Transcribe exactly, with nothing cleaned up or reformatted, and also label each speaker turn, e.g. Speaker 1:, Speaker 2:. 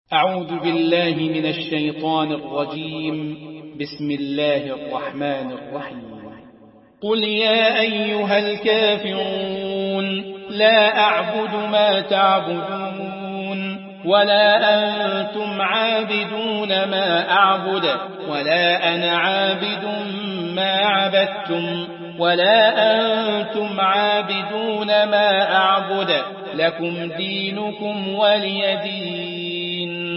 Speaker 1: أعوذ بالله من الشيطان الرجيم. بسم الله الرحمن الرحيم. قل يا أيها الكافرون لا أعبد ما تعبدون ولا أنتم عابدون ما أعبد ولا أنا عابد ما عبدتم ولا أنتم عابدون ما أعبد لكم دينكم ولي دين.